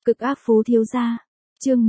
Cực ác phú thiếu gia. Chương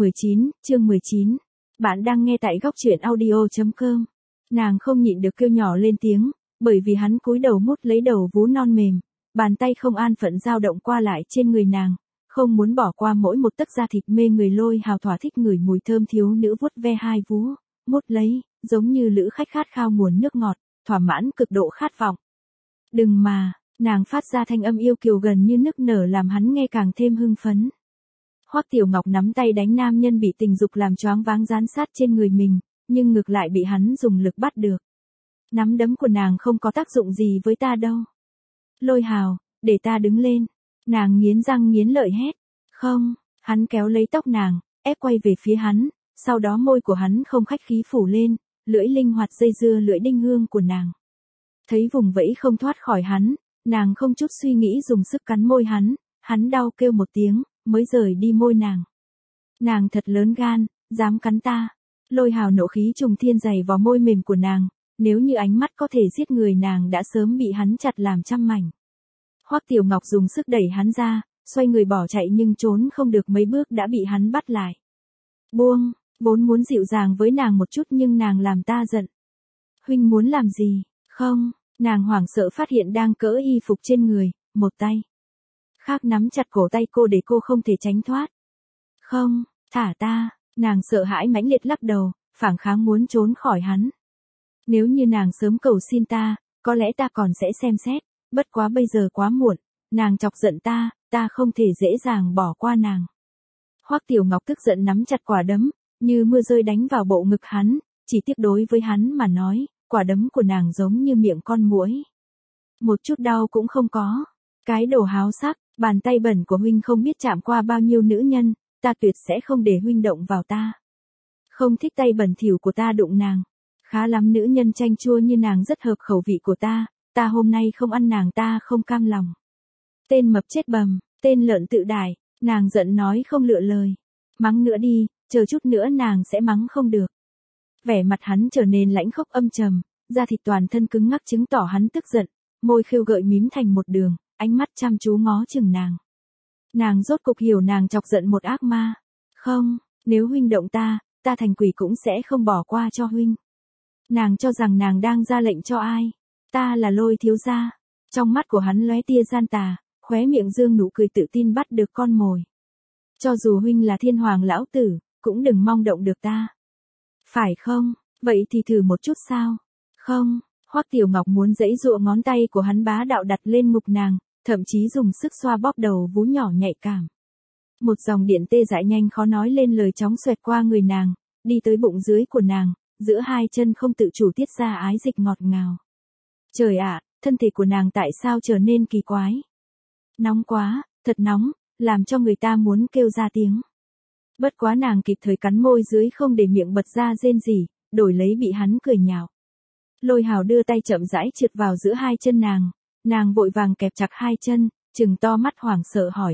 19. Bạn đang nghe tại góc truyện audio.com. Nàng không nhịn được kêu nhỏ lên tiếng, bởi vì hắn cúi đầu mút lấy đầu vú non mềm, bàn tay không an phận dao động qua lại trên người nàng, không muốn bỏ qua mỗi một tấc da thịt mê người. Lôi Hào thỏa thích ngửi mùi thơm thiếu nữ vuốt ve hai vú, mút lấy, giống như lữ khách khát khao nguồn nước ngọt, thỏa mãn cực độ khát vọng. Đừng mà, nàng phát ra thanh âm yêu kiều gần như nức nở làm hắn nghe càng thêm hưng phấn. Hoắc Tiểu Ngọc nắm tay đánh nam nhân bị tình dục làm choáng váng dán sát trên người mình, nhưng ngược lại bị hắn dùng lực bắt được. Nắm đấm của nàng không có tác dụng gì với ta đâu. Lôi Hào, để ta đứng lên. Nàng nghiến răng nghiến lợi hét. Không, hắn kéo lấy tóc nàng, ép quay về phía hắn, sau đó môi của hắn không khách khí phủ lên, lưỡi linh hoạt dây dưa lưỡi đinh hương của nàng. Thấy vùng vẫy không thoát khỏi hắn, nàng không chút suy nghĩ dùng sức cắn môi hắn đau kêu một tiếng, mới rời đi môi nàng. Nàng thật lớn gan, dám cắn ta. Lôi Hào nộ khí trùng thiên giày vào môi mềm của nàng, nếu như ánh mắt có thể giết người nàng đã sớm bị hắn chặt làm trăm mảnh. Hoắc Tiểu Ngọc dùng sức đẩy hắn ra, xoay người bỏ chạy nhưng trốn không được mấy bước đã bị hắn bắt lại. Buông, vốn muốn dịu dàng với nàng một chút nhưng nàng làm ta giận. Huynh muốn làm gì? Không, nàng hoảng sợ phát hiện đang cỡ y phục trên người, một tay khác nắm chặt cổ tay cô để cô không thể tránh thoát. Không, thả ta, nàng sợ hãi mãnh liệt lắc đầu, phản kháng muốn trốn khỏi hắn. Nếu như nàng sớm cầu xin ta, có lẽ ta còn sẽ xem xét, bất quá bây giờ quá muộn, nàng chọc giận ta không thể dễ dàng bỏ qua nàng. Hoắc Tiểu Ngọc tức giận nắm chặt quả đấm, như mưa rơi đánh vào bộ ngực hắn, chỉ tiếc đối với hắn mà nói, quả đấm của nàng giống như miệng con muỗi. Một chút đau cũng không có. Cái đồ háo sắc, bàn tay bẩn của huynh không biết chạm qua bao nhiêu nữ nhân, ta tuyệt sẽ không để huynh động vào ta. Không thích tay bẩn thỉu của ta đụng nàng. Khá lắm, nữ nhân chanh chua như nàng rất hợp khẩu vị của ta hôm nay không ăn nàng ta không cam lòng. Tên mập chết bầm, tên lợn tự đại, nàng giận nói không lựa lời. Mắng nữa đi, chờ chút nữa nàng sẽ mắng không được. Vẻ mặt hắn trở nên lãnh khốc âm trầm, da thịt toàn thân cứng ngắc chứng tỏ hắn tức giận, môi khêu gợi mím thành một đường, ánh mắt chăm chú ngó chừng nàng. Nàng rốt cục hiểu nàng chọc giận một ác ma. Không, nếu huynh động ta thành quỷ cũng sẽ không bỏ qua cho huynh. Nàng cho rằng nàng đang ra lệnh cho ai? Ta là Lôi thiếu gia. Trong mắt của hắn lóe tia gian tà, khóe miệng dương nụ cười tự tin bắt được con mồi. Cho dù huynh là thiên hoàng lão tử, cũng đừng mong động được ta. Phải không? Vậy thì thử một chút sao? Không. Hoắc Tiểu Ngọc muốn giãy giụa, ngón tay của hắn bá đạo đặt lên ngực nàng, thậm chí dùng sức xoa bóp đầu vú nhỏ nhạy cảm. Một dòng điện tê dại nhanh khó nói lên lời chóng xoẹt qua người nàng, đi tới bụng dưới của nàng, giữa hai chân không tự chủ tiết ra ái dịch ngọt ngào. Trời ạ, thân thể của nàng tại sao trở nên kỳ quái? Nóng quá, thật nóng, làm cho người ta muốn kêu ra tiếng. Bất quá nàng kịp thời cắn môi dưới không để miệng bật ra rên rỉ, đổi lấy bị hắn cười nhạo. Lôi Hào đưa tay chậm rãi trượt vào giữa hai chân nàng vội vàng kẹp chặt hai chân, trừng to mắt hoảng sợ hỏi,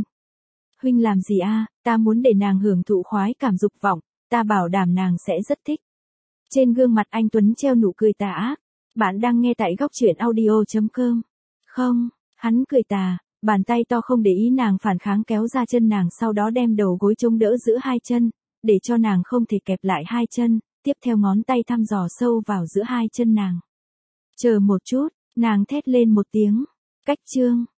huynh làm gì a? Ta muốn để nàng hưởng thụ khoái cảm dục vọng, ta bảo đảm nàng sẽ rất thích. Trên gương mặt anh tuấn treo nụ cười tà ác. Bạn đang nghe tại góc truyện audio.com. Không, hắn cười tà, bàn tay to không để ý nàng phản kháng kéo ra chân nàng, sau đó đem đầu gối chống đỡ giữa hai chân, để cho nàng không thể kẹp lại hai chân, tiếp theo ngón tay thăm dò sâu vào giữa hai chân nàng. Chờ một chút, nàng thét lên một tiếng. Cách chương.